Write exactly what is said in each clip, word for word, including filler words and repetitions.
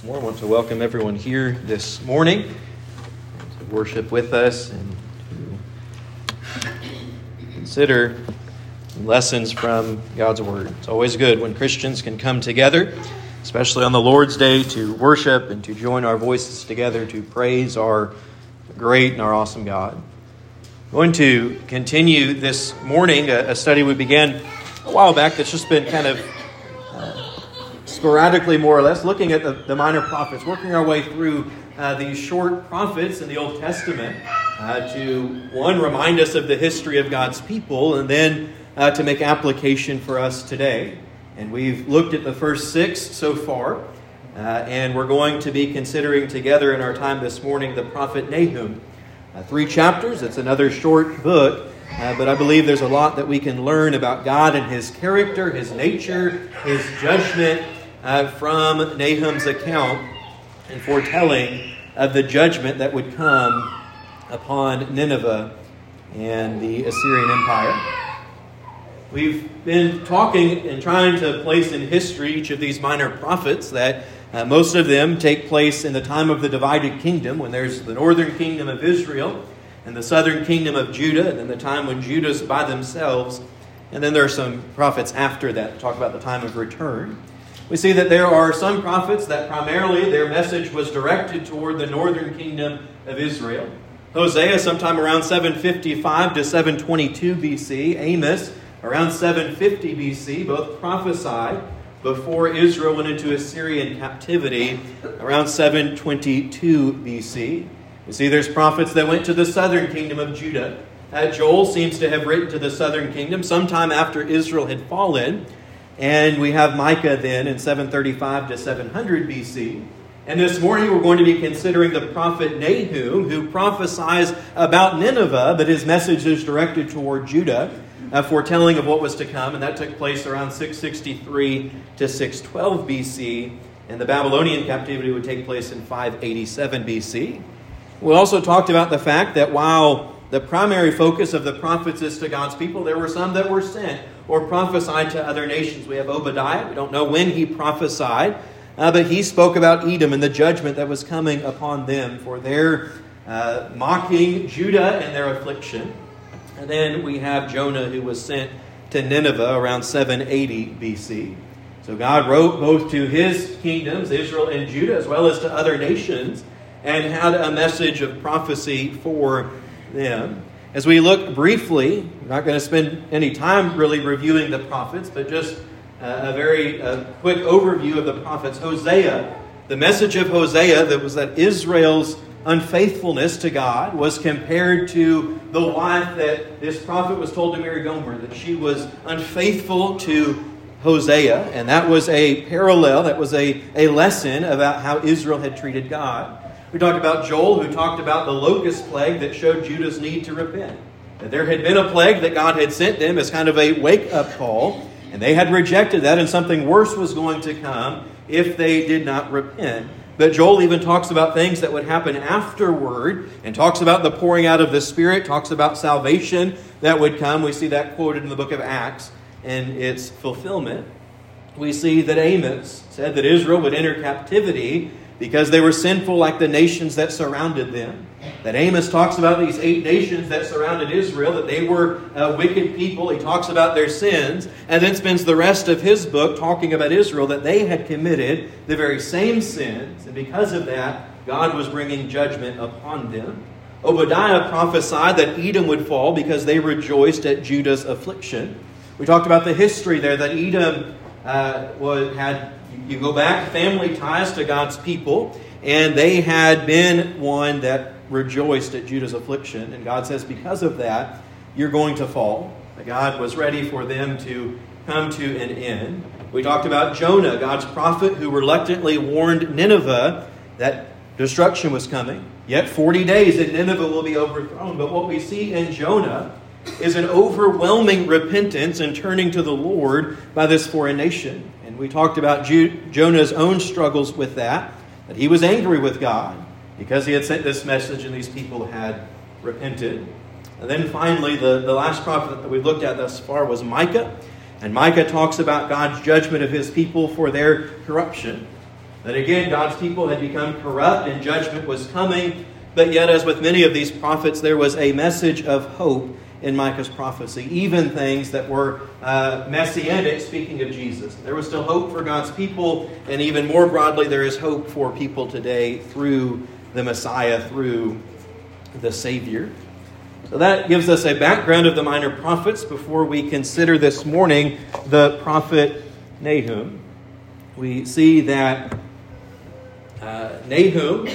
More. I want to welcome everyone here this morning to worship with us and to consider lessons from God's Word. It's always good when Christians can come together, especially on the Lord's Day, to worship and to join our voices together to praise our great and our awesome God. I'm going to continue this morning a, a study we began a while back that's just been kind of sporadically, more or less, looking at the, the minor prophets, working our way through uh, these short prophets in the Old Testament uh, to, one, remind us of the history of God's people, and then uh, to make application for us today. And we've looked at the first six so far, uh, and we're going to be considering together in our time this morning the prophet Nahum. Uh, three chapters, it's another short book, uh, but I believe there's a lot that we can learn about God and His character, His nature, His judgment, Uh, from Nahum's account and foretelling of the judgment that would come upon Nineveh and the Assyrian Empire. We've been talking and trying to place in history each of these minor prophets that uh, most of them take place in the time of the divided kingdom, when there's the northern kingdom of Israel and the southern kingdom of Judah, and then the time when Judah's by themselves. And then there are some prophets after that talk about the time of return. We see that there are some prophets that primarily their message was directed toward the northern kingdom of Israel. Hosea, sometime around seven fifty-five to seven twenty-two B C. Amos, around seven fifty B C, both prophesied before Israel went into Assyrian captivity around seven twenty-two B C. We see there's prophets that went to the southern kingdom of Judah. Uh, Joel seems to have written to the southern kingdom sometime after Israel had fallen. And we have Micah then in seven thirty-five to seven hundred B C. And this morning we're going to be considering the prophet Nahum, who prophesies about Nineveh, but his message is directed toward Judah, uh, foretelling of what was to come. And that took place around six sixty-three to six twelve B C. And the Babylonian captivity would take place in five eighty-seven B C. We also talked about the fact that while the primary focus of the prophets is to God's people, there were some that were sent or prophesied to other nations. We have Obadiah. We don't know when he prophesied, uh, but he spoke about Edom and the judgment that was coming upon them for their uh, mocking Judah and their affliction. And then we have Jonah, who was sent to Nineveh around seven eighty B C. So God wrote both to his kingdoms, Israel and Judah, as well as to other nations, and had a message of prophecy for them. As we look briefly, we're not going to spend any time really reviewing the prophets, but just a very uh, quick overview of the prophets. Hosea, the message of Hosea that was that Israel's unfaithfulness to God was compared to the wife that this prophet was told to marry Gomer, that she was unfaithful to Hosea. And that was a parallel, that was a, a lesson about how Israel had treated God. We talked about Joel, who talked about the locust plague that showed Judah's need to repent. That there had been a plague that God had sent them as kind of a wake-up call, and they had rejected that, and something worse was going to come if they did not repent. But Joel even talks about things that would happen afterward, and talks about the pouring out of the Spirit, talks about salvation that would come. We see that quoted in the book of Acts and its fulfillment. We see that Amos said that Israel would enter captivity because they were sinful like the nations that surrounded them. That Amos talks about these eight nations that surrounded Israel, that they were uh, wicked people. He talks about their sins, and then spends the rest of his book talking about Israel, that they had committed the very same sins, and because of that, God was bringing judgment upon them. Obadiah prophesied that Edom would fall because they rejoiced at Judah's affliction. We talked about the history there, that Edom uh, was, had... You go back, family ties to God's people, and they had been one that rejoiced at Judah's affliction. And God says, because of that, you're going to fall. God was ready for them to come to an end. We talked about Jonah, God's prophet, who reluctantly warned Nineveh that destruction was coming. Yet forty days and Nineveh will be overthrown. But what we see in Jonah is an overwhelming repentance and turning to the Lord by this foreign nation. And we talked about Ju- Jonah's own struggles with that, that he was angry with God because he had sent this message and these people had repented. And then finally, the, the last prophet that we've looked at thus far was Micah. And Micah talks about God's judgment of his people for their corruption. That again, God's people had become corrupt and judgment was coming. But yet, as with many of these prophets, there was a message of hope in Micah's prophecy. Even things that were uh, messianic, speaking of Jesus. There was still hope for God's people. And even more broadly, there is hope for people today through the Messiah, through the Savior. So that gives us a background of the minor prophets before we consider this morning the prophet Nahum. We see that uh, Nahum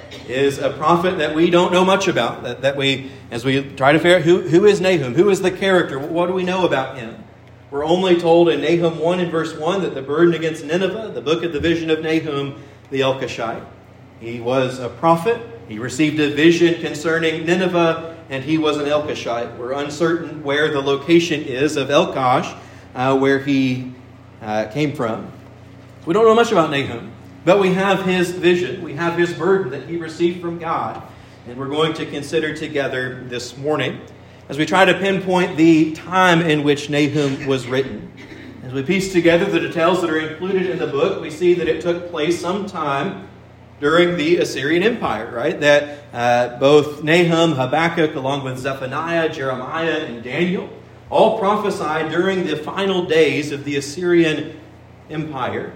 is a prophet that we don't know much about. That, that we, as we try to figure out who, who is Nahum, who is the character, what do we know about him? We're only told in Nahum one and verse one that the burden against Nineveh, the book of the vision of Nahum the Elkoshite. He was a prophet. He received a vision concerning Nineveh, and he was an Elkoshite. We're uncertain where the location is of Elkosh, uh, where he uh, came from. We don't know much about Nahum, but we have his vision. We have his burden that he received from God, and we're going to consider together this morning as we try to pinpoint the time in which Nahum was written. As we piece together the details that are included in the book, we see that it took place sometime during the Assyrian Empire, right? That uh, both Nahum, Habakkuk, along with Zephaniah, Jeremiah, and Daniel, all prophesied during the final days of the Assyrian Empire.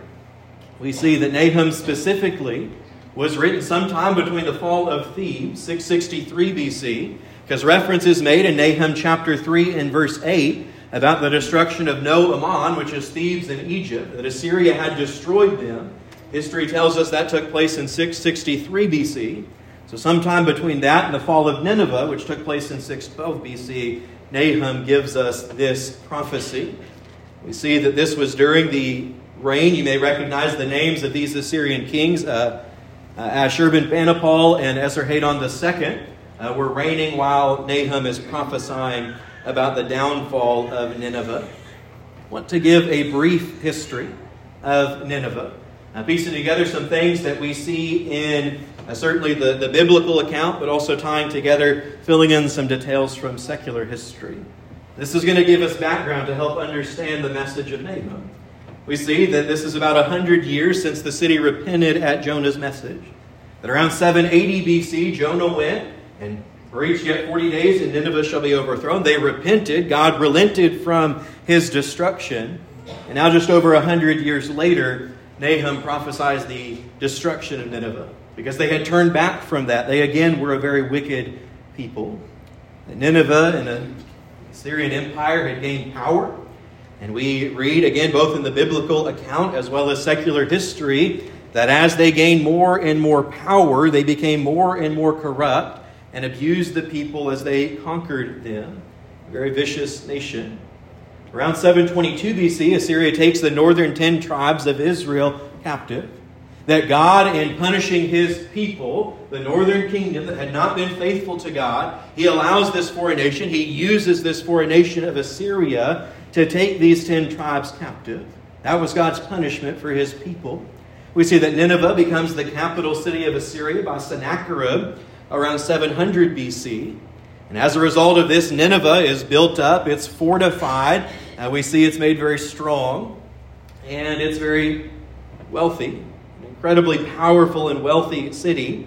We see that Nahum specifically was written sometime between the fall of Thebes, six sixty-three B C, because reference is made in Nahum chapter three and verse eight about the destruction of No Aman, which is Thebes in Egypt, that Assyria had destroyed them. History tells us that took place in six sixty-three B C. So sometime between that and the fall of Nineveh, which took place in six twelve B C, Nahum gives us this prophecy. We see that this was during the reign. You may recognize the names of these Assyrian kings. Uh, uh, Ashurbanipal and Esarhaddon the Second uh, were reigning while Nahum is prophesying about the downfall of Nineveh. I want to give a brief history of Nineveh. Uh, piecing together some things that we see in uh, certainly the, the biblical account, but also tying together, filling in some details from secular history. This is going to give us background to help understand the message of Nahum. We see that this is about one hundred years since the city repented at Jonah's message. That around seven eighty B C, Jonah went and preached yet forty days and Nineveh shall be overthrown. They repented. God relented from his destruction. And now just over one hundred years later, Nahum prophesies the destruction of Nineveh because they had turned back from that. They again were a very wicked people. Nineveh and the Assyrian Empire had gained power. And we read again both in the biblical account as well as secular history that as they gained more and more power, they became more and more corrupt and abused the people as they conquered them. A very vicious nation. Around seven twenty-two B C, Assyria takes the northern ten tribes of Israel captive. That God, in punishing his people, the northern kingdom that had not been faithful to God, he allows this foreign nation, he uses this foreign nation of Assyria to take these ten tribes captive. That was God's punishment for his people. We see that Nineveh becomes the capital city of Assyria by Sennacherib around seven hundred B C. And as a result of this, Nineveh is built up, it's fortified. Uh, we see it's made very strong, and it's very wealthy. An incredibly powerful and wealthy city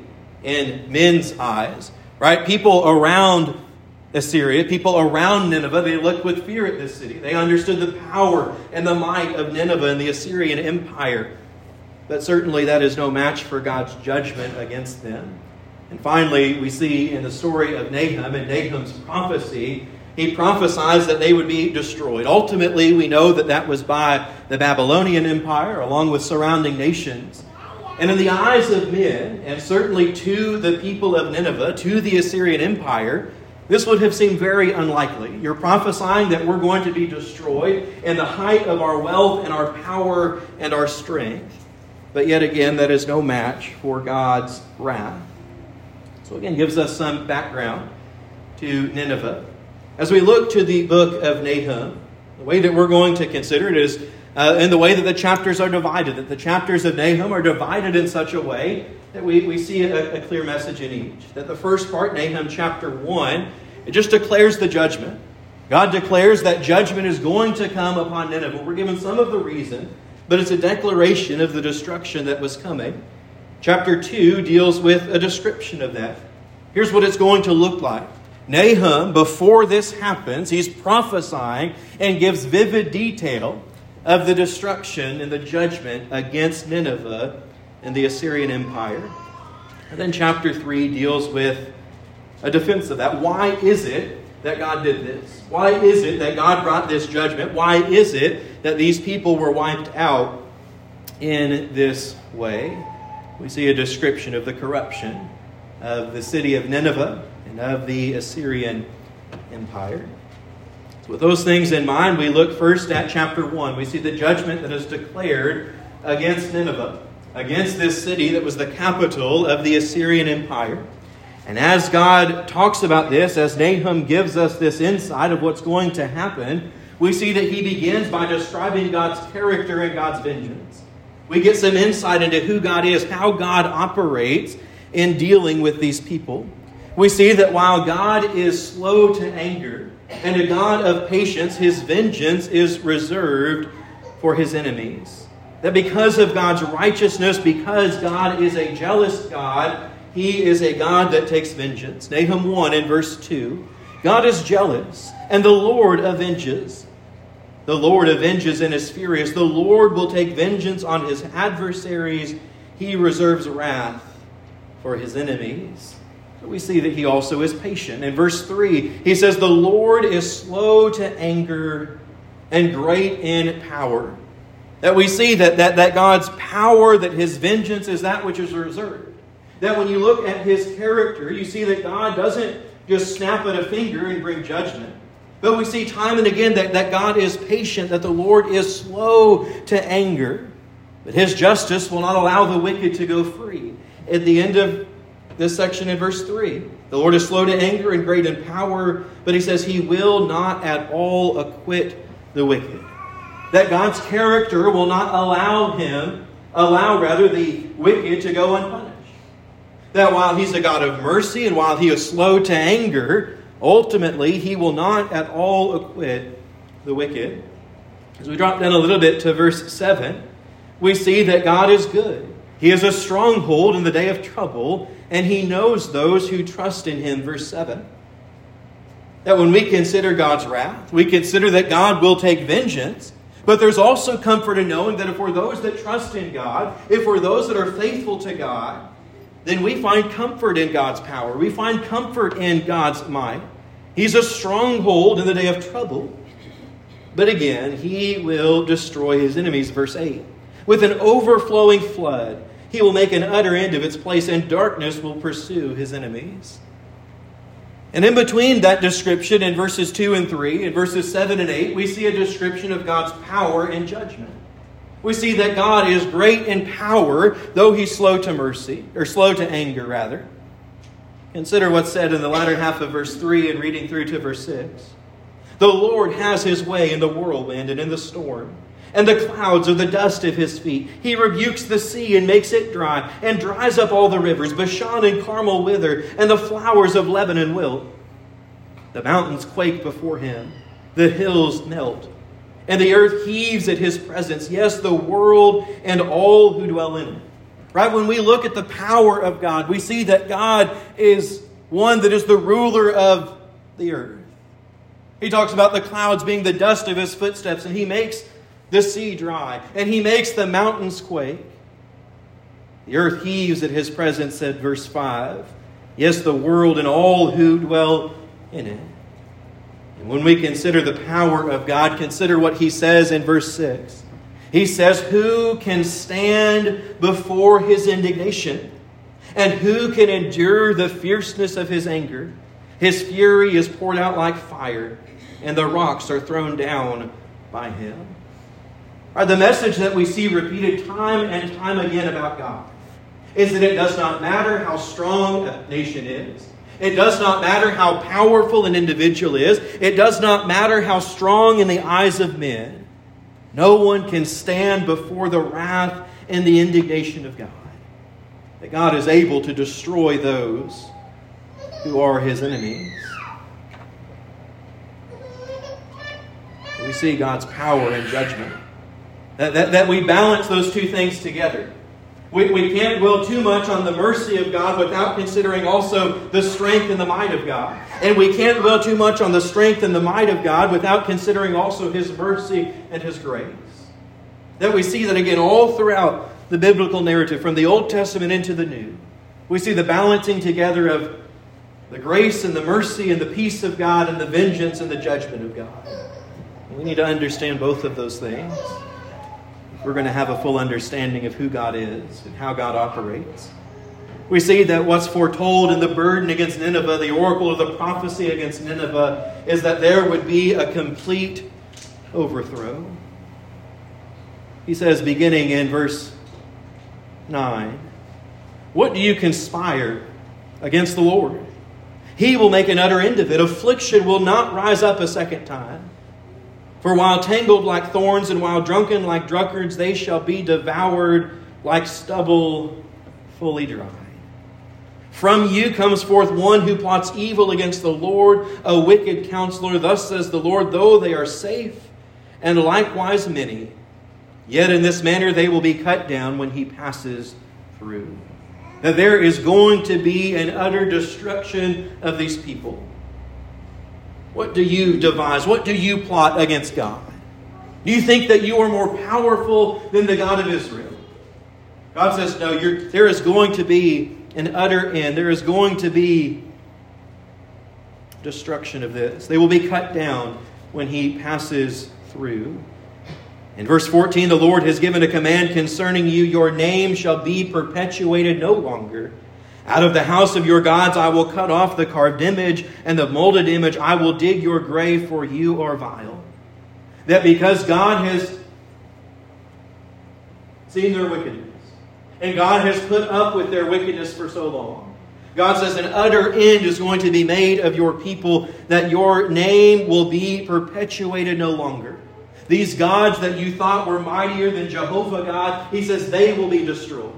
in men's eyes. Right? People around Assyria, people around Nineveh, they looked with fear at this city. They understood the power and the might of Nineveh and the Assyrian Empire. But certainly that is no match for God's judgment against them. And finally, we see in the story of Nahum and Nahum's prophecy, he prophesies that they would be destroyed. Ultimately, we know that that was by the Babylonian Empire along with surrounding nations. And in the eyes of men, and certainly to the people of Nineveh, to the Assyrian Empire, this would have seemed very unlikely. You're prophesying that we're going to be destroyed in the height of our wealth and our power and our strength. But yet again, that is no match for God's wrath. So again, gives us some background to Nineveh. As we look to the book of Nahum, the way that we're going to consider it is uh, in the way that the chapters are divided. That the chapters of Nahum are divided in such a way that we, we see a, a clear message in each. That the first part, Nahum chapter one, it just declares the judgment. God declares that judgment is going to come upon Nineveh. We're given some of the reason, but it's a declaration of the destruction that was coming. Chapter two deals with a description of that. Here's what it's going to look like. Nahum, before this happens, he's prophesying and gives vivid detail of the destruction and the judgment against Nineveh and the Assyrian Empire. And then chapter three deals with a defense of that. Why is it that God did this? Why is it that God brought this judgment? Why is it that these people were wiped out in this way? We see a description of the corruption of the city of Nineveh and of the Assyrian Empire. So with those things in mind, we look first at chapter one. We see the judgment that is declared against Nineveh, against this city that was the capital of the Assyrian Empire. And as God talks about this, as Nahum gives us this insight of what's going to happen, we see that he begins by describing God's character and God's vengeance. We get some insight into who God is, how God operates in dealing with these people. We see that while God is slow to anger and a God of patience, his vengeance is reserved for his enemies. That because of God's righteousness, because God is a jealous God, he is a God that takes vengeance. Nahum one in verse two. God is jealous, and the Lord avenges. The Lord avenges and is furious. The Lord will take vengeance on his adversaries. He reserves wrath for his enemies. So we see that he also is patient. In verse three, he says, the Lord is slow to anger and great in power. That we see that, that, that God's power, that his vengeance is that which is reserved. That when you look at his character, you see that God doesn't just snap at a finger and bring judgment. But we see time and again that, that God is patient, that the Lord is slow to anger. But his justice will not allow the wicked to go free. At the end of this section in verse three, the Lord is slow to anger and great in power, but he says he will not at all acquit the wicked. That God's character will not allow him, allow rather the wicked to go unpunished. That while he's a God of mercy and while he is slow to anger, ultimately he will not at all acquit the wicked. As we drop down a little bit to verse seven, we see that God is good. He is a stronghold in the day of trouble, and he knows those who trust in him. Verse seven. That when we consider God's wrath, we consider that God will take vengeance, but there's also comfort in knowing that if we're those that trust in God, if we're those that are faithful to God, then we find comfort in God's power. We find comfort in God's might. He's a stronghold in the day of trouble. But again, he will destroy his enemies. Verse eight. With an overflowing flood, he will make an utter end of its place, and darkness will pursue his enemies. And in between that description in verses two and three, in verses seven and eight, we see a description of God's power and judgment. We see that God is great in power, though he's slow to mercy, or slow to anger, rather. Consider what's said in the latter half of verse three and reading through to verse six. The Lord has his way in the whirlwind and in the storm, and the clouds are the dust of his feet. He rebukes the sea and makes it dry, and dries up all the rivers. Bashan and Carmel wither, and the flowers of Lebanon wilt. The mountains quake before him, the hills melt, and the earth heaves at his presence. Yes, the world and all who dwell in it. Right? When we look at the power of God, we see that God is one that is the ruler of the earth. He talks about the clouds being the dust of his footsteps, and he makes the sea dry, and he makes the mountains quake. The earth heaves at his presence, said verse five. Yes, the world and all who dwell in it. And when we consider the power of God, consider what he says in verse six. He says, who can stand before his indignation? And who can endure the fierceness of his anger? His fury is poured out like fire, and the rocks are thrown down by him. Right, the message that we see repeated time and time again about God is that it does not matter how strong a nation is. It does not matter how powerful an individual is. It does not matter how strong in the eyes of men. No one can stand before the wrath and the indignation of God. That God is able to destroy those who are his enemies. We see God's power and judgment. That, that, that we balance those two things together. We, we can't dwell too much on the mercy of God without considering also the strength and the might of God. And we can't dwell too much on the strength and the might of God without considering also His mercy and His grace. That we see that again all throughout the biblical narrative, from the Old Testament into the New. We see the balancing together of the grace and the mercy and the peace of God and the vengeance and the judgment of God. We need to understand both of those things. We're going to have a full understanding of who God is and how God operates. We see that what's foretold in the burden against Nineveh, the oracle of the prophecy against Nineveh, is that there would be a complete overthrow. He says, beginning in verse nine, "What do you conspire against the Lord? He will make an utter end of it. Affliction will not rise up a second time. For while tangled like thorns and while drunken like drunkards, they shall be devoured like stubble fully dried. From you comes forth one who plots evil against the Lord, a wicked counselor. Thus says the Lord, though they are safe, and likewise many, yet in this manner they will be cut down when He passes through." That there is going to be an utter destruction of these people. What do you devise? What do you plot against God? Do you think that you are more powerful than the God of Israel? God says, no, you're, there is going to be an utter end. There is going to be destruction of this. They will be cut down when He passes through. In verse fourteen, the Lord has given a command concerning you. Your name shall be perpetuated no longer. Out of the house of your gods I will cut off the carved image and the molded image. I will dig your grave, for you are vile. That because God has seen their wickedness, and God has put up with their wickedness for so long, God says an utter end is going to be made of your people, that your name will be perpetuated no longer. These gods that you thought were mightier than Jehovah God, He says they will be destroyed.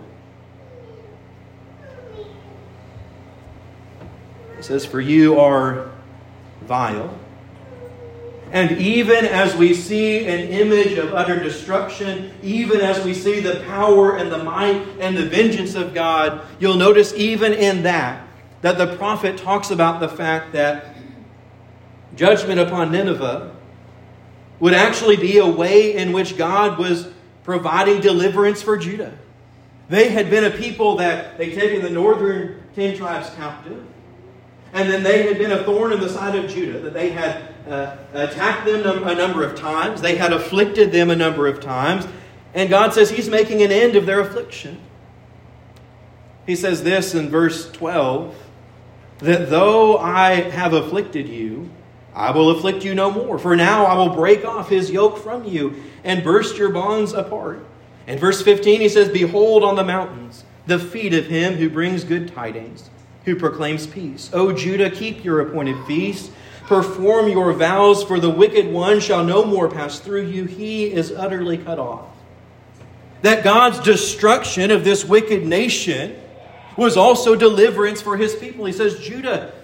He says, for you are vile. And even as we see an image of utter destruction, even as we see the power and the might and the vengeance of God, you'll notice even in that, that the prophet talks about the fact that judgment upon Nineveh would actually be a way in which God was providing deliverance for Judah. They had been a people that they'd taken the northern ten tribes captive. And then they had been a thorn in the side of Judah, that they had uh, attacked them a number of times. They had afflicted them a number of times. And God says He's making an end of their affliction. He says this in verse twelve, that though I have afflicted you, I will afflict you no more. For now I will break off His yoke from you and burst your bonds apart. In verse fifteen He says, behold on the mountains the feet of Him who brings good tidings, who proclaims peace. O Judah, keep your appointed feast. Perform your vows, for the wicked one shall no more pass through you. He is utterly cut off. That God's destruction of this wicked nation was also deliverance for His people. He says, Judah,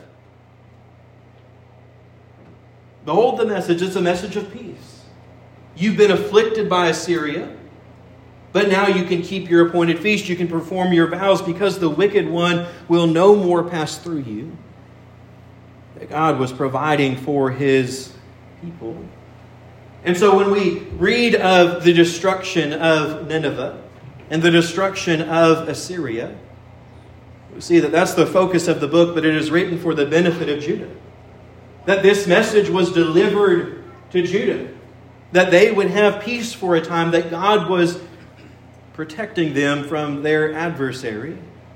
behold the message. It's a message of peace. You've been afflicted by Assyria, but now you can keep your appointed feast. You can perform your vows, because the wicked one will no more pass through you. That God was providing for His people. And so when we read of the destruction of Nineveh and the destruction of Assyria, we see that that's the focus of the book, but it is written for the benefit of Judah. That this message was delivered to Judah. That they would have peace for a time, that God was protecting them from their adversary.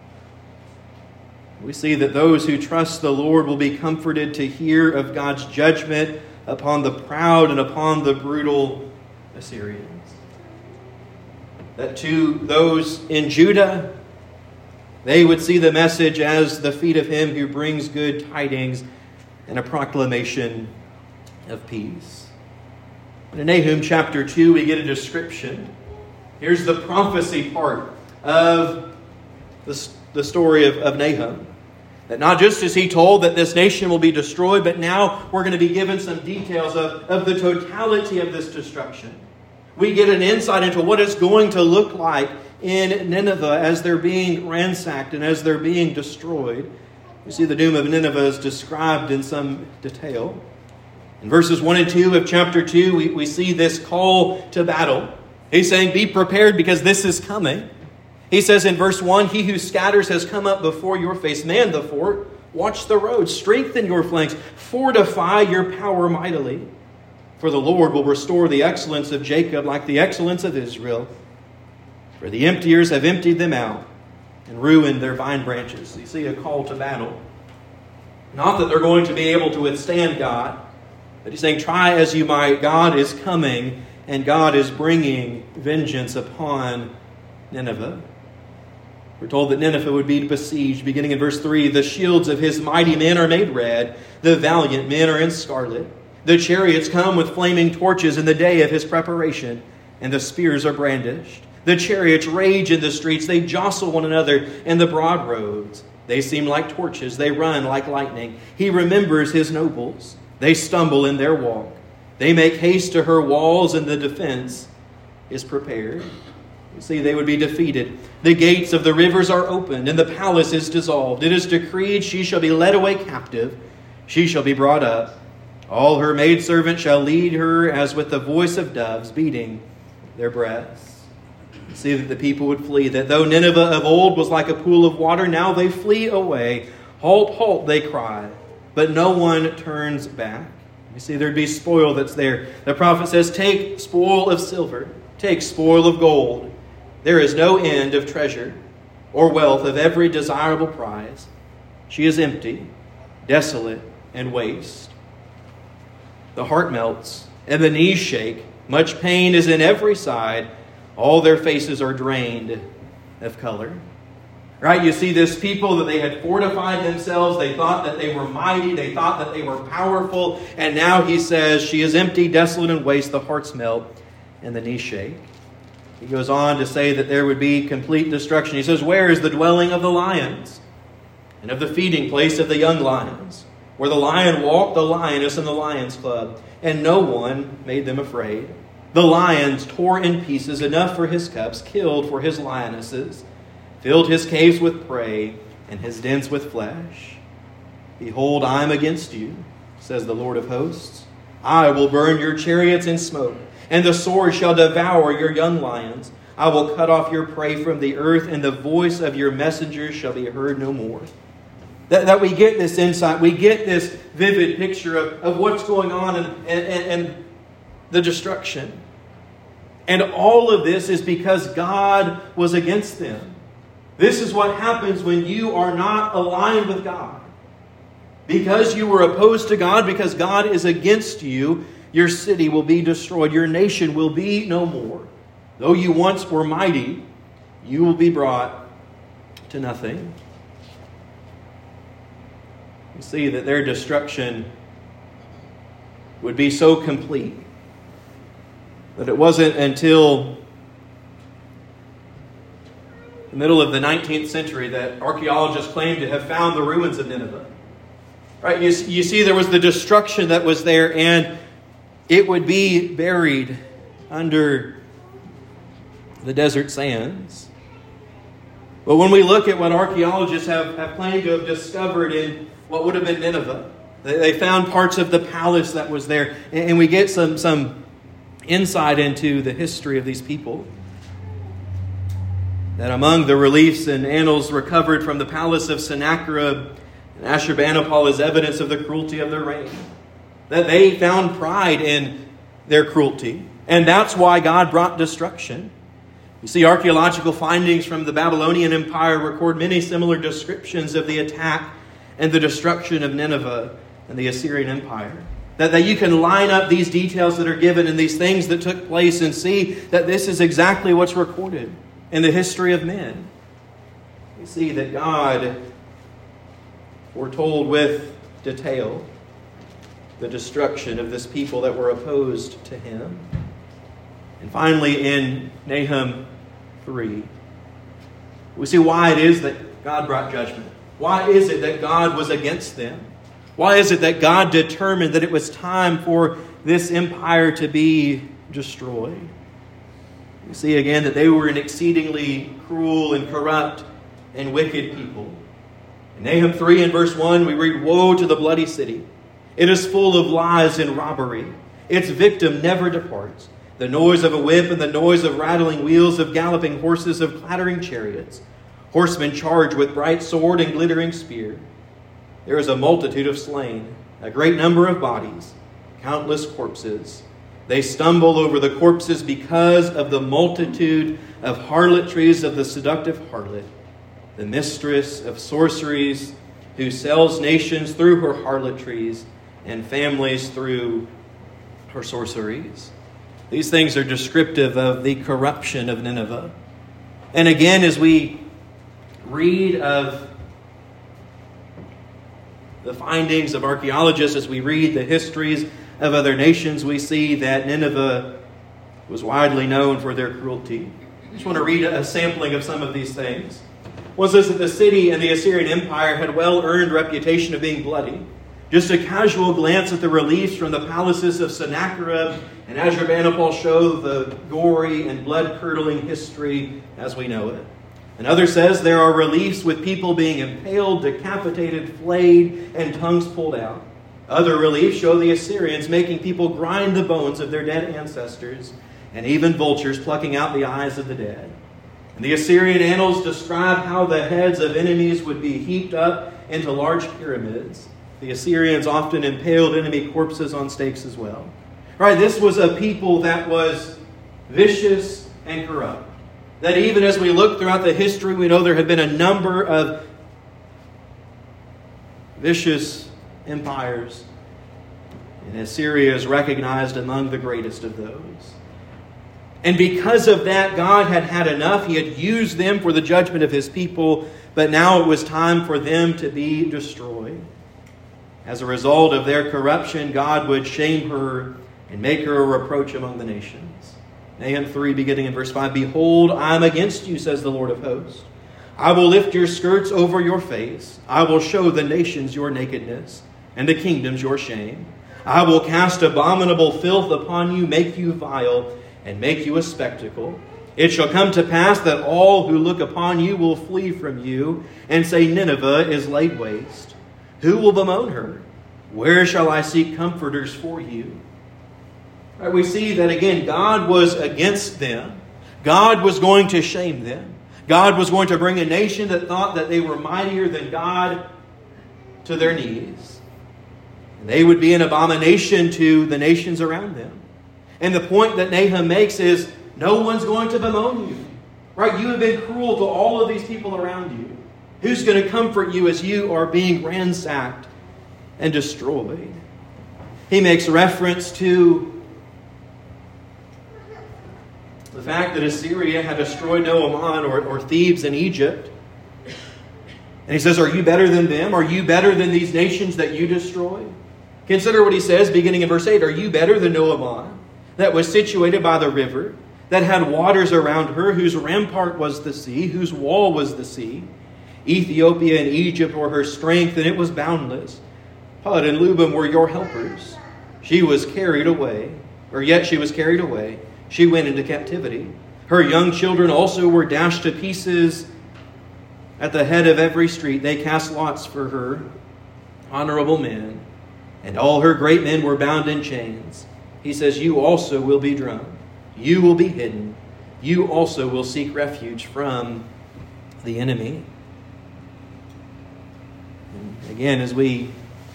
We see that those who trust the Lord will be comforted to hear of God's judgment upon the proud and upon the brutal Assyrians. That to those in Judah, they would see the message as the feet of Him who brings good tidings and a proclamation of peace. In Nahum chapter two, we get a description. Here's the prophecy part of the, the story of, of Nahum. That not just is he told that this nation will be destroyed, but now we're going to be given some details of, of the totality of this destruction. We get an insight into what it's going to look like in Nineveh as they're being ransacked and as they're being destroyed. You see the doom of Nineveh is described in some detail. In verses one and two of chapter two, we, we see this call to battle. He's saying, be prepared because this is coming. He says in verse one, he who scatters has come up before your face. Man the fort, watch the road, strengthen your flanks, fortify your power mightily. For the Lord will restore the excellence of Jacob like the excellence of Israel. For the emptiers have emptied them out and ruined their vine branches. You see a call to battle. Not that they're going to be able to withstand God, but he's saying, try as you might, God is coming and God is bringing vengeance upon Nineveh. We're told that Nineveh would be besieged. Beginning in verse three, the shields of his mighty men are made red. The valiant men are in scarlet. The chariots come with flaming torches in the day of his preparation, and the spears are brandished. The chariots rage in the streets. They jostle one another in the broad roads. They seem like torches. They run like lightning. He remembers his nobles. They stumble in their walk. They make haste to her walls, and the defense is prepared. You see, they would be defeated. The gates of the rivers are opened, and the palace is dissolved. It is decreed she shall be led away captive. She shall be brought up. All her maidservants shall lead her as with the voice of doves beating their breasts. You see that the people would flee. That though Nineveh of old was like a pool of water, now they flee away. Halt, halt, they cry. But no one turns back. You see, there'd be spoil that's there. The prophet says, take spoil of silver. Take spoil of gold. There is no end of treasure or wealth of every desirable prize. She is empty, desolate, and waste. The heart melts and the knees shake. Much pain is in every side. All their faces are drained of color. Right? You see this people that they had fortified themselves. They thought that they were mighty. They thought that they were powerful. And now he says, she is empty, desolate, and waste. The hearts melt and the knees shake. He goes on to say that there would be complete destruction. He says, where is the dwelling of the lions and of the feeding place of the young lions? Where the lion walked, the lioness, and the lion's club, and no one made them afraid. The lions tore in pieces enough for his cups, killed for his lionesses, filled his caves with prey, and his dens with flesh. Behold, I am against you, says the Lord of hosts. I will burn your chariots in smoke, and the sword shall devour your young lions. I will cut off your prey from the earth, and the voice of your messengers shall be heard no more. That, that we get this insight, we get this vivid picture of, of what's going on and, and, and the destruction. And all of this is because God was against them. This is what happens when you are not aligned with God. Because you were opposed to God, because God is against you, your city will be destroyed. Your nation will be no more. Though you once were mighty, you will be brought to nothing. You see that their destruction would be so complete that it wasn't until the middle of the nineteenth century that archaeologists claimed to have found the ruins of Nineveh. Right? You, you see there was the destruction that was there, and it would be buried under the desert sands. But when we look at what archaeologists have, have claimed to have discovered in what would have been Nineveh, they, they found parts of the palace that was there, and, and we get some, some insight into the history of these people. That among the reliefs and annals recovered from the palace of Sennacherib and Ashurbanipal is evidence of the cruelty of their reign. That they found pride in their cruelty. And that's why God brought destruction. You see, archaeological findings from the Babylonian Empire record many similar descriptions of the attack and the destruction of Nineveh and the Assyrian Empire. That, that you can line up these details that are given and these things that took place and see that this is exactly what's recorded in the history of men. You see that God foretold with detail the destruction of this people that were opposed to him. And finally, in Nahum three, we see why it is that God brought judgment. Why is it that God was against them? Why is it that God determined that it was time for this empire to be destroyed? We see again that they were an exceedingly cruel and corrupt and wicked people. In Nahum three and verse one, we read, "Woe to the bloody city! It is full of lies and robbery. Its victim never departs. The noise of a whip and the noise of rattling wheels, of galloping horses, of clattering chariots. Horsemen charge with bright sword and glittering spear. There is a multitude of slain, a great number of bodies, countless corpses. They stumble over the corpses because of the multitude of harlotries of the seductive harlot, the mistress of sorceries, who sells nations through her harlotries and families through her sorceries." These things are descriptive of the corruption of Nineveh. And again, as we read of the findings of archaeologists, as we read the histories of other nations, we see that Nineveh was widely known for their cruelty. I just want to read a sampling of some of these things. One says that the city and the Assyrian Empire had well-earned reputation of being bloody. Just a casual glance at the reliefs from the palaces of Sennacherib and Ashurbanipal show the gory and blood-curdling history as we know it. Another says there are reliefs with people being impaled, decapitated, flayed, and tongues pulled out. Other reliefs show the Assyrians making people grind the bones of their dead ancestors, and even vultures plucking out the eyes of the dead. And the Assyrian annals describe how the heads of enemies would be heaped up into large pyramids. The Assyrians often impaled enemy corpses on stakes as well. Right, this was a people that was vicious and corrupt. That even as we look throughout the history, we know there have been a number of vicious empires. And Assyria is recognized among the greatest of those. And because of that, God had had enough. He had used them for the judgment of His people, but now it was time for them to be destroyed. As a result of their corruption, God would shame her and make her a reproach among the nations. Nahum three, beginning in verse five, "Behold, I am against you, says the Lord of hosts. I will lift your skirts over your face. I will show the nations your nakedness, and the kingdoms your shame. I will cast abominable filth upon you, make you vile, and make you a spectacle. It shall come to pass that all who look upon you will flee from you, and say, Nineveh is laid waste. Who will bemoan her? Where shall I seek comforters for you?" Right, we see that again, God was against them. God was going to shame them. God was going to bring a nation that thought that they were mightier than God to their knees. And they would be an abomination to the nations around them. And the point that Nahum makes is, no one's going to bemoan you. Right? You have been cruel to all of these people around you. Who's going to comfort you as you are being ransacked and destroyed? He makes reference to the fact that Assyria had destroyed Noaman or, or Thebes in Egypt. And he says, are you better than them? Are you better than these nations that you destroyed? Consider what he says beginning in verse eight. Are you better than Noaman, that was situated by the river, that had waters around her, whose rampart was the sea, whose wall was the sea? Ethiopia and Egypt were her strength, and it was boundless. Pud and Lubim were your helpers. She was carried away, or yet she was carried away. She went into captivity. Her young children also were dashed to pieces at the head of every street. They cast lots for her, honorable men, and all her great men were bound in chains. He says, you also will be drunk. You will be hidden. You also will seek refuge from the enemy. And again, as we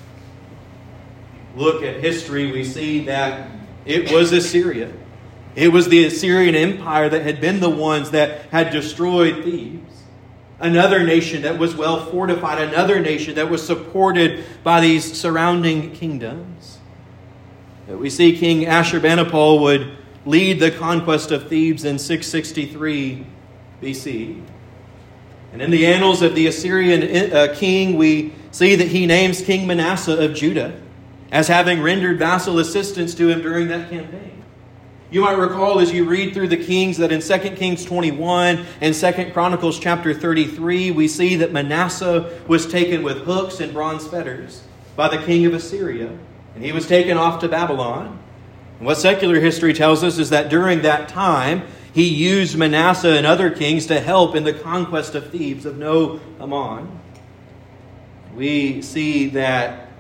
look at history, we see that it was Assyria. It was the Assyrian Empire that had been the ones that had destroyed Thebes. Another nation that was well fortified. Another nation that was supported by these surrounding kingdoms. We see King Ashurbanipal would lead the conquest of Thebes in six sixty-three B C. And in the annals of the Assyrian uh, king, we see that he names King Manasseh of Judah as having rendered vassal assistance to him during that campaign. You might recall as you read through the kings that in Second Kings twenty-one and Second Chronicles chapter thirty-three, we see that Manasseh was taken with hooks and bronze fetters by the king of Assyria. And he was taken off to Babylon. And what secular history tells us is that during that time, He used Manasseh and other kings to help in the conquest of Thebes, of No Ammon. We see that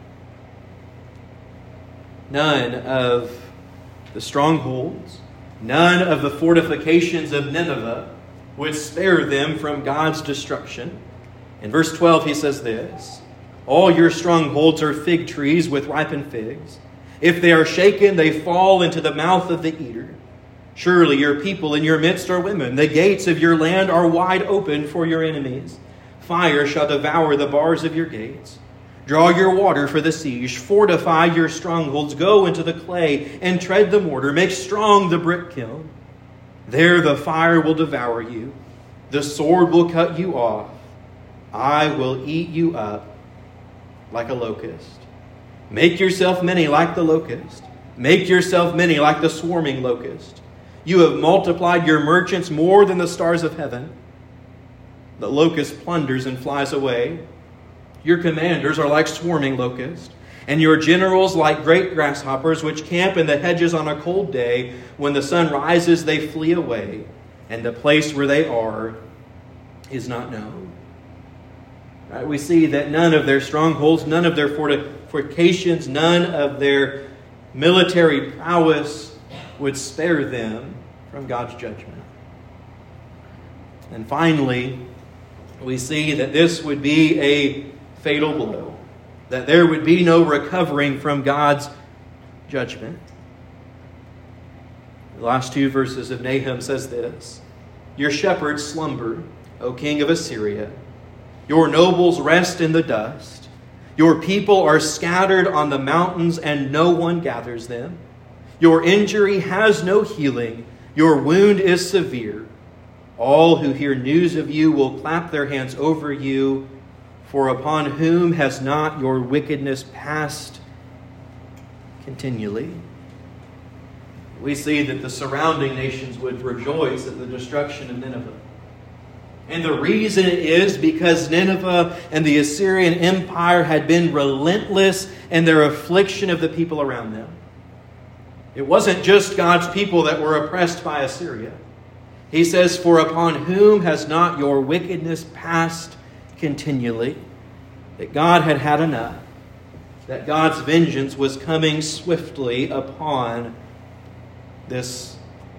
none of the strongholds, none of the fortifications of Nineveh would spare them from God's destruction. In verse twelve, he says this: all your strongholds are fig trees with ripened figs. If they are shaken, they fall into the mouth of the eater. Surely your people in your midst are women. The gates of your land are wide open for your enemies. Fire shall devour the bars of your gates. Draw your water for the siege. Fortify your strongholds. Go into the clay and tread the mortar. Make strong the brick kiln. There the fire will devour you. The sword will cut you off. I will eat you up like a locust. Make yourself many like the locust. Make yourself many like the swarming locust. You have multiplied your merchants more than the stars of heaven. The locust plunders and flies away. Your commanders are like swarming locusts, and your generals like great grasshoppers, which camp in the hedges on a cold day. When the sun rises, they flee away, and the place where they are is not known. Right? We see that none of their strongholds, none of their fortifications, none of their military prowess would spare them from God's judgment. And finally, we see that this would be a fatal blow, that there would be no recovering from God's judgment. The last two verses of Nahum says this: your shepherds slumber, O king of Assyria. Your nobles rest in the dust. Your people are scattered on the mountains, and no one gathers them. Your injury has no healing. Your wound is severe. All who hear news of you will clap their hands over you. For upon whom has not your wickedness passed continually? We see that the surrounding nations would rejoice at the destruction of Nineveh. And the reason is because Nineveh and the Assyrian Empire had been relentless in their affliction of the people around them. It wasn't just God's people that were oppressed by Assyria. He says, for upon whom has not your wickedness passed continually? That God had had enough. That God's vengeance was coming swiftly upon this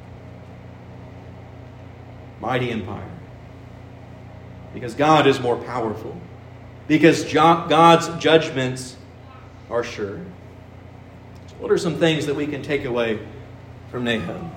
mighty empire. Because God is more powerful. Because God's judgments are sure. So what are some things that we can take away from Nahum?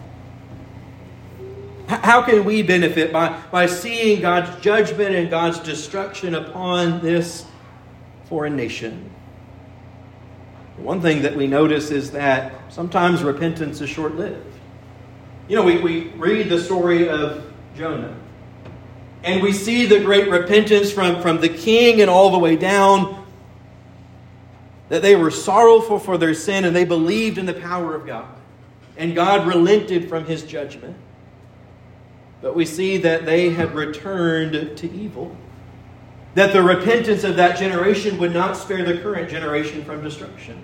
How can we benefit by, by seeing God's judgment and God's destruction upon this foreign nation? One thing that we notice is that sometimes repentance is short-lived. You know, we, we read the story of Jonah, and we see the great repentance from, from the king and all the way down, that they were sorrowful for their sin and they believed in the power of God. And God relented from his judgment. But we see that they had returned to evil. That the repentance of that generation would not spare the current generation from destruction.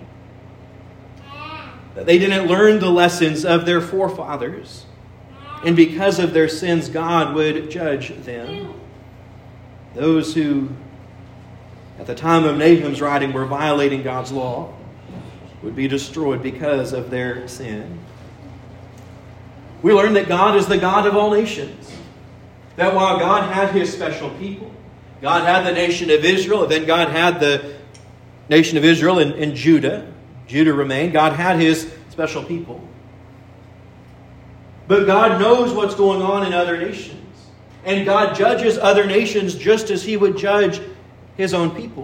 That they didn't learn the lessons of their forefathers. And because of their sins, God would judge them. Those who, at the time of Nahum's writing, were violating God's law would be destroyed because of their sin. We learn that God is the God of all nations. That while God had his special people, God had the nation of Israel, and then God had the nation of Israel and, and Judah. Judah remained. God had his special people. But God knows what's going on in other nations. And God judges other nations just as he would judge his own people.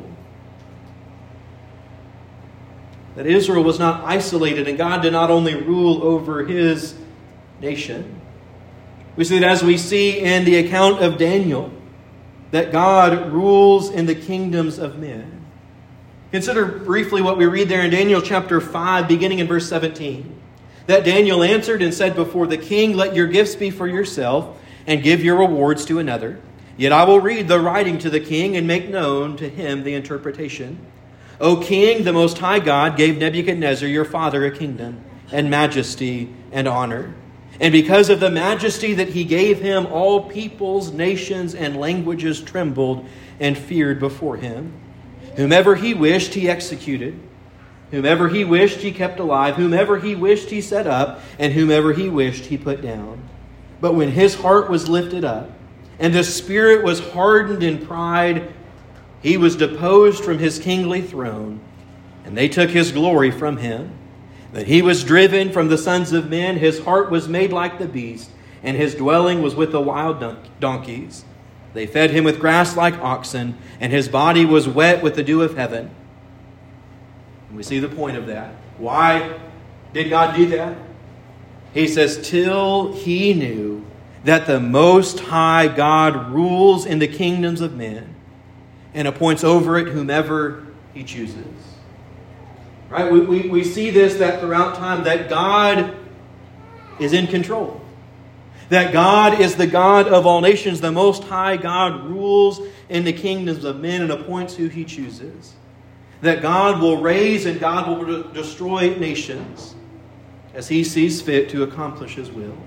That Israel was not isolated, and God did not only rule over his nation. We see that as we see in the account of Daniel, that God rules in the kingdoms of men. Consider briefly what we read there in Daniel chapter five, beginning in verse seventeen. That Daniel answered and said before the king, let your gifts be for yourself, and give your rewards to another. Yet I will read the writing to the king and make known to him the interpretation. O king, the most high God gave Nebuchadnezzar your father a kingdom and majesty and honor. And because of the majesty that he gave him, all peoples, nations, and languages trembled and feared before him. Whomever he wished, he executed. Whomever he wished, he kept alive. Whomever he wished, he set up. And whomever he wished, he put down. But when his heart was lifted up, and the spirit was hardened in pride, he was deposed from his kingly throne, and they took his glory from him. That he was driven from the sons of men, his heart was made like the beast, and his dwelling was with the wild don- donkeys. They fed him with grass like oxen, and his body was wet with the dew of heaven. And we see the point of that. Why did God do that? He says, till he knew that the Most High God rules in the kingdoms of men and appoints over it whomever he chooses. Right? We, we, we see this that throughout time, that God is in control. That God is the God of all nations. The Most High God rules in the kingdoms of men and appoints who he chooses. That God will raise and God will destroy nations as he sees fit to accomplish his will.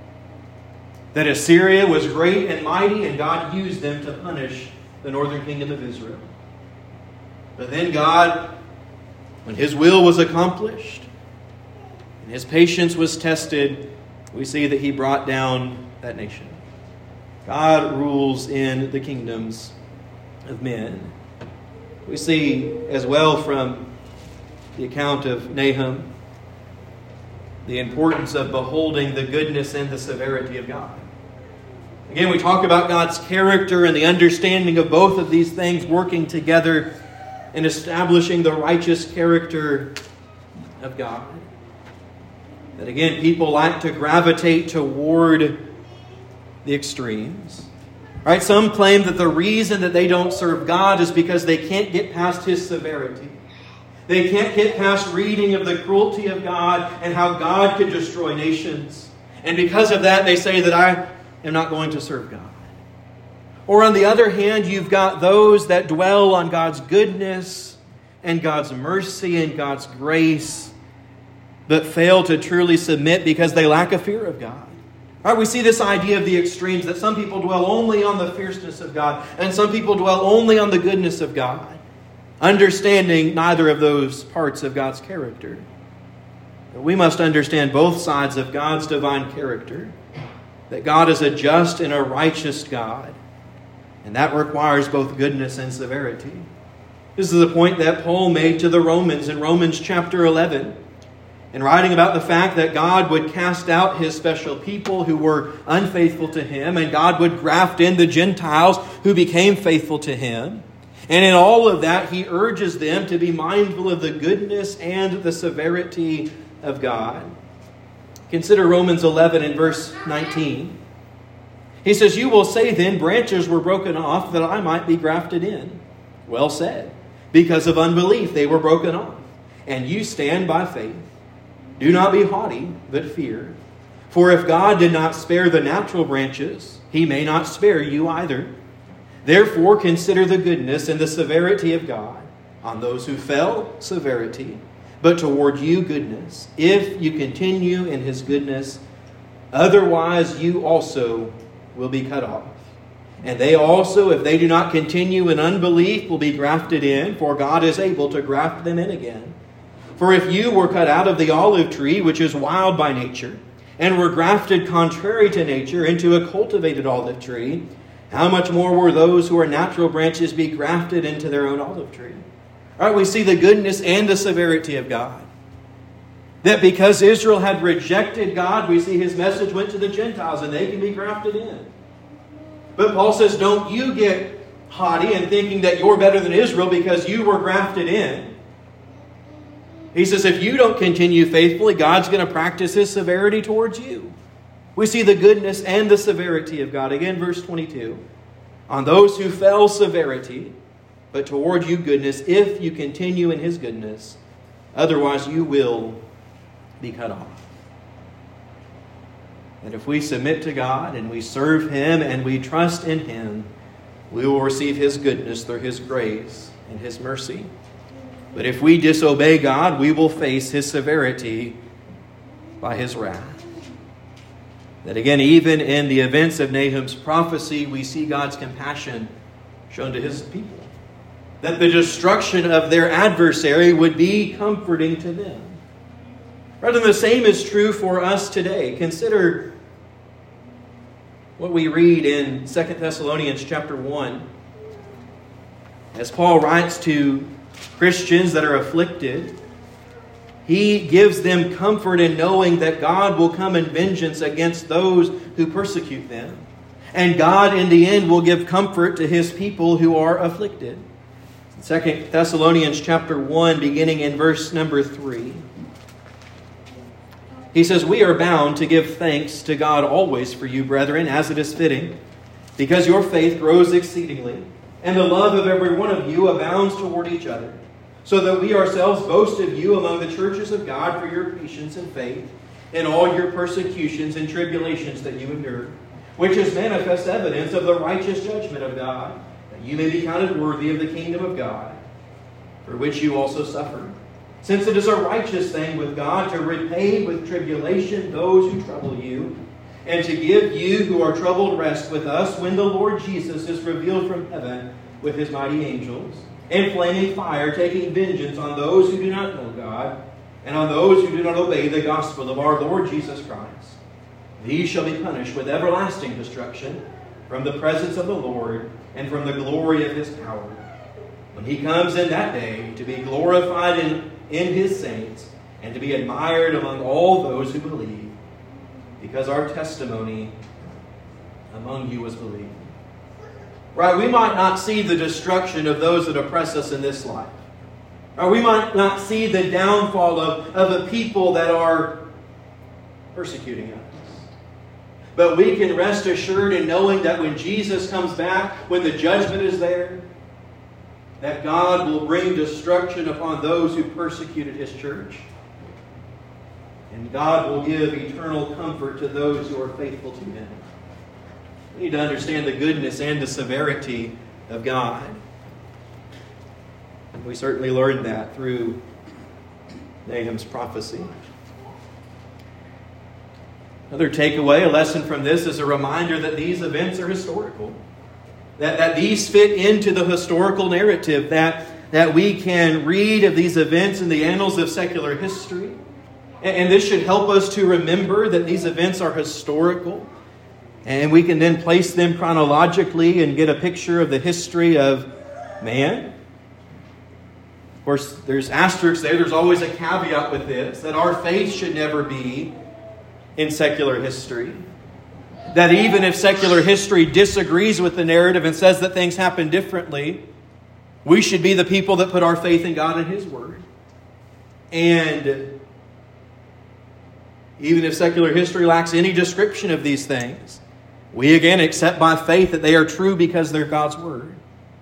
That Assyria was great and mighty, and God used them to punish the northern kingdom of Israel. But then God, when his will was accomplished and his patience was tested, we see that he brought down that nation. God rules in the kingdoms of men. We see as well from the account of Nahum the importance of beholding the goodness and the severity of God. Again, we talk about God's character and the understanding of both of these things working together in establishing the righteous character of God. That again, people like to gravitate toward the extremes. Right? Some claim that the reason that they don't serve God is because they can't get past his severity. They can't get past reading of the cruelty of God and how God could destroy nations. And because of that, they say that I am not going to serve God. Or on the other hand, you've got those that dwell on God's goodness and God's mercy and God's grace, but fail to truly submit because they lack a fear of God. All right, we see this idea of the extremes, that some people dwell only on the fierceness of God, and some people dwell only on the goodness of God, understanding neither of those parts of God's character. We must understand both sides of God's divine character, that God is a just and a righteous God, and that requires both goodness and severity. This is the point that Paul made to the Romans in Romans chapter eleven. In writing about the fact that God would cast out his special people who were unfaithful to him, and God would graft in the Gentiles who became faithful to him. And in all of that, he urges them to be mindful of the goodness and the severity of God. Consider Romans eleven and verse nineteen. He says, "You will say then, branches were broken off that I might be grafted in. Well said. Because of unbelief they were broken off. And you stand by faith. Do not be haughty, but fear. For if God did not spare the natural branches, he may not spare you either. Therefore consider the goodness and the severity of God. On those who fell, severity, but toward you goodness, if you continue in his goodness. Otherwise you also will be cut off. And they also, if they do not continue in unbelief, will be grafted in, for God is able to graft them in again. For if you were cut out of the olive tree, which is wild by nature, and were grafted contrary to nature into a cultivated olive tree, how much more will those who are natural branches be grafted into their own olive tree?" All right, we see the goodness and the severity of God. That because Israel had rejected God, we see his message went to the Gentiles and they can be grafted in. But Paul says, don't you get haughty and thinking that you're better than Israel because you were grafted in. He says, if you don't continue faithfully, God's going to practice his severity towards you. We see the goodness and the severity of God. Again, verse twenty-two. On those who fell, severity, but toward you goodness, if you continue in his goodness. Otherwise you will be cut off. And if we submit to God and we serve him and we trust in him, we will receive his goodness through his grace and his mercy. But if we disobey God, we will face his severity by his wrath. That again, even in the events of Nahum's prophecy, we see God's compassion shown to his people. That the destruction of their adversary would be comforting to them. Rather, the same is true for us today. Consider what we read in Second Thessalonians chapter one. As Paul writes to Christians that are afflicted, he gives them comfort in knowing that God will come in vengeance against those who persecute them. And God, in the end, will give comfort to his people who are afflicted. Second Thessalonians chapter one, beginning in verse number three. He says, "We are bound to give thanks to God always for you, brethren, as it is fitting, because your faith grows exceedingly, and the love of every one of you abounds toward each other, so that we ourselves boast of you among the churches of God for your patience and faith in all your persecutions and tribulations that you endure, which is manifest evidence of the righteous judgment of God, that you may be counted worthy of the kingdom of God, for which you also suffer. Since it is a righteous thing with God to repay with tribulation those who trouble you, and to give you who are troubled rest with us when the Lord Jesus is revealed from heaven with his mighty angels, in flaming fire, taking vengeance on those who do not know God, and on those who do not obey the gospel of our Lord Jesus Christ. These shall be punished with everlasting destruction from the presence of the Lord and from the glory of his power, when he comes in that day to be glorified in in his saints, and to be admired among all those who believe, because our testimony among you was believed." Right? We might not see the destruction of those that oppress us in this life. Or we might not see the downfall of, of the people that are persecuting us. But we can rest assured in knowing that when Jesus comes back, when the judgment is there, that God will bring destruction upon those who persecuted his church. And God will give eternal comfort to those who are faithful to him. We need to understand the goodness and the severity of God. And we certainly learned that through Nahum's prophecy. Another takeaway, a lesson from this, is a reminder that these events are historical. That, that these fit into the historical narrative, that, that we can read of these events in the annals of secular history. And, and this should help us to remember that these events are historical. And we can then place them chronologically and get a picture of the history of man. Of course, there's asterisks there. There's always a caveat with this, that our faith should never be in secular history. That even if secular history disagrees with the narrative and says that things happen differently, we should be the people that put our faith in God and his word. And even if secular history lacks any description of these things, we again accept by faith that they are true because they're God's word.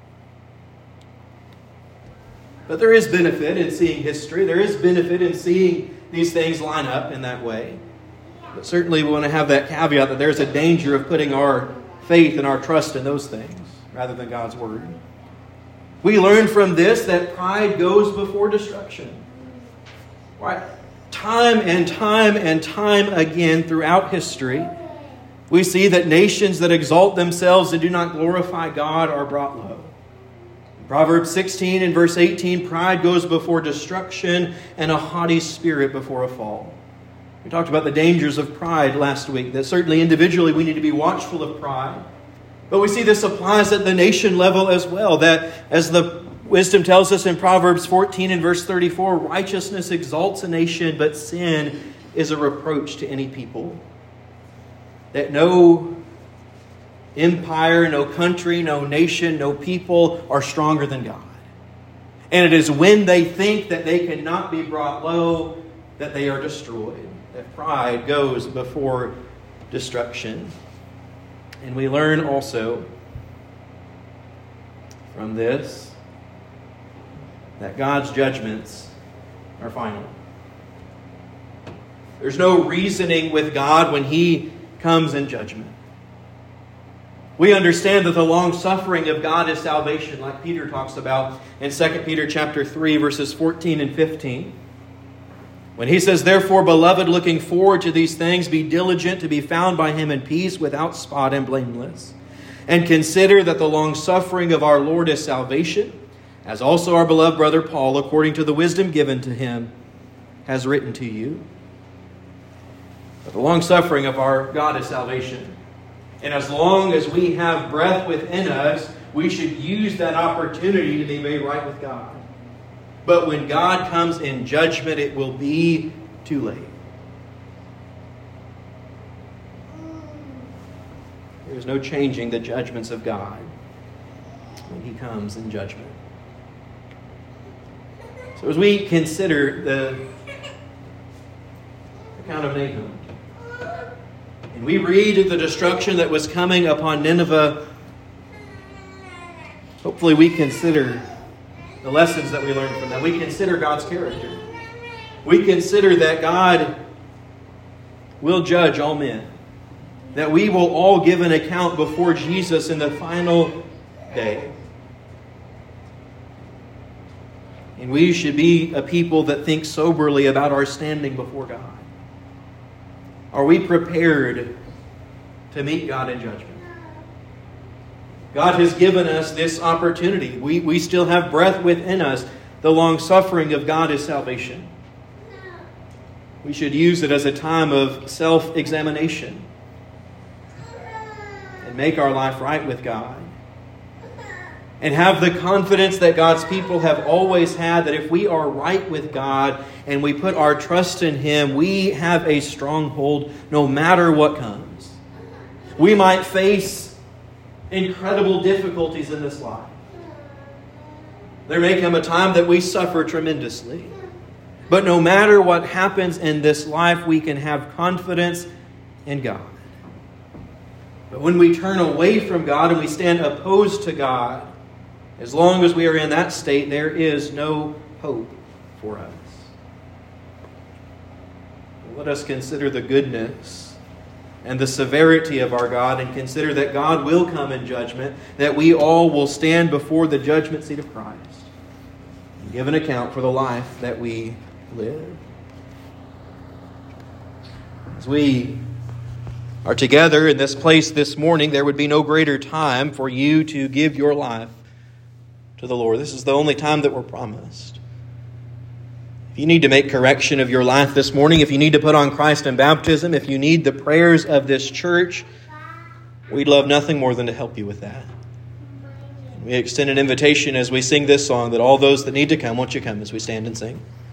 But there is benefit in seeing history. There is benefit in seeing these things line up in that way. But certainly we want to have that caveat that there's a danger of putting our faith and our trust in those things rather than God's word. We learn from this that pride goes before destruction. Right? Time and time and time again throughout history, we see that nations that exalt themselves and do not glorify God are brought low. In Proverbs sixteen and verse eighteen, pride goes before destruction and a haughty spirit before a fall. We talked about the dangers of pride last week, that certainly individually we need to be watchful of pride. But we see this applies at the nation level as well, that as the wisdom tells us in Proverbs fourteen and verse thirty-four, righteousness exalts a nation, but sin is a reproach to any people. That no empire, no country, no nation, no people are stronger than God. And it is when they think that they cannot be brought low that they are destroyed. That pride goes before destruction. And we learn also from this that God's judgments are final. There's no reasoning with God when He comes in judgment. We understand that the long suffering of God is salvation, like Peter talks about in Second Peter chapter three, verses fourteen and fifteen. When he says, therefore, beloved, looking forward to these things, be diligent to be found by him in peace, without spot and blameless. And consider that the long suffering of our Lord is salvation, as also our beloved brother Paul, according to the wisdom given to him, has written to you. But the long suffering of our God is salvation. And as long as we have breath within us, we should use that opportunity to be made right with God. But when God comes in judgment, it will be too late. There is no changing the judgments of God when he comes in judgment. So as we consider the account of Nahum, and we read of the destruction that was coming upon Nineveh, hopefully we consider the lessons that we learn from that. We consider God's character. We consider that God will judge all men. That we will all give an account before Jesus in the final day. And we should be a people that think soberly about our standing before God. Are we prepared to meet God in judgment? God has given us this opportunity. We, we still have breath within us. The long suffering of God is salvation. We should use it as a time of self-examination and make our life right with God. And have the confidence that God's people have always had, that if we are right with God and we put our trust in him, we have a stronghold no matter what comes. We might face incredible difficulties in this life. There may come a time that we suffer tremendously. But no matter what happens in this life, we can have confidence in God. But when we turn away from God and we stand opposed to God, as long as we are in that state, there is no hope for us. Let us consider the goodness and the severity of our God, and consider that God will come in judgment, that we all will stand before the judgment seat of Christ and give an account for the life that we live. As we are together in this place this morning, there would be no greater time for you to give your life to the Lord. This is the only time that we're promised. If you need to make correction of your life this morning, if you need to put on Christ in baptism, if you need the prayers of this church, we'd love nothing more than to help you with that. We extend an invitation as we sing this song that all those that need to come, won't you come as we stand and sing?